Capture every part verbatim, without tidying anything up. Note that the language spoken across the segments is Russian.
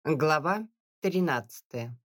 Глава тринадцатая.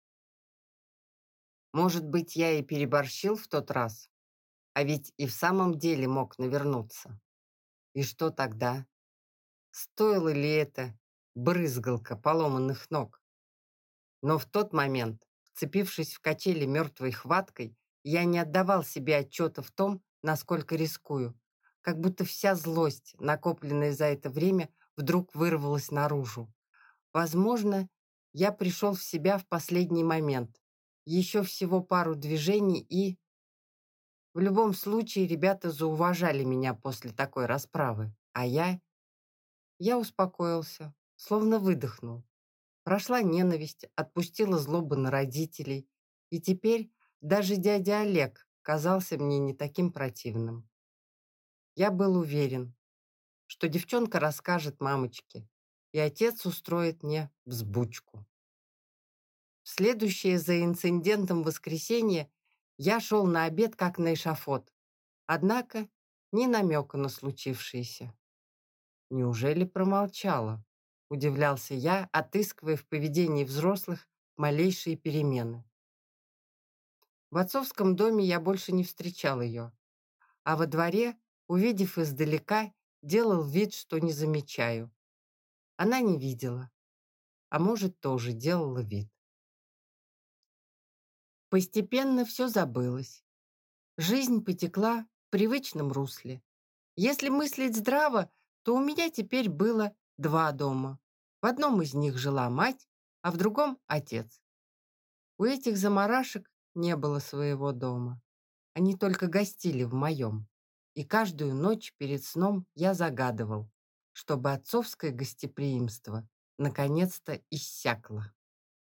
Может быть, я и переборщил в тот раз, а ведь и в самом деле мог навернуться. И что тогда? Стоило ли это брызгалка поломанных ног? Но в тот момент, вцепившись в качели мертвой хваткой, я не отдавал себе отчета в том, насколько рискую, как будто вся злость, накопленная за это время, вдруг вырвалась наружу. Возможно, я пришел в себя в последний момент. Еще всего пару движений и... В любом случае, ребята зауважали меня после такой расправы. А я... Я успокоился, словно выдохнул. Прошла ненависть, отпустила злобу на родителей. И теперь даже дядя Олег казался мне не таким противным. Я был уверен, что девчонка расскажет мамочке, и отец устроит мне взбучку. В следующее за инцидентом воскресенье я шел на обед как на эшафот, однако ни намека на случившееся. Неужели промолчала? Удивлялся я, отыскивая в поведении взрослых малейшие перемены. В отцовском доме я больше не встречал ее, а во дворе, увидев издалека, делал вид, что не замечаю. Она не видела, а может, тоже делала вид. Постепенно все забылось. Жизнь потекла в привычном русле. Если мыслить здраво, то у меня теперь было два дома. В одном из них жила мать, а в другом — отец. У этих заморашек не было своего дома. Они только гостили в моем. И каждую ночь перед сном я загадывал, чтобы отцовское гостеприимство наконец-то иссякло.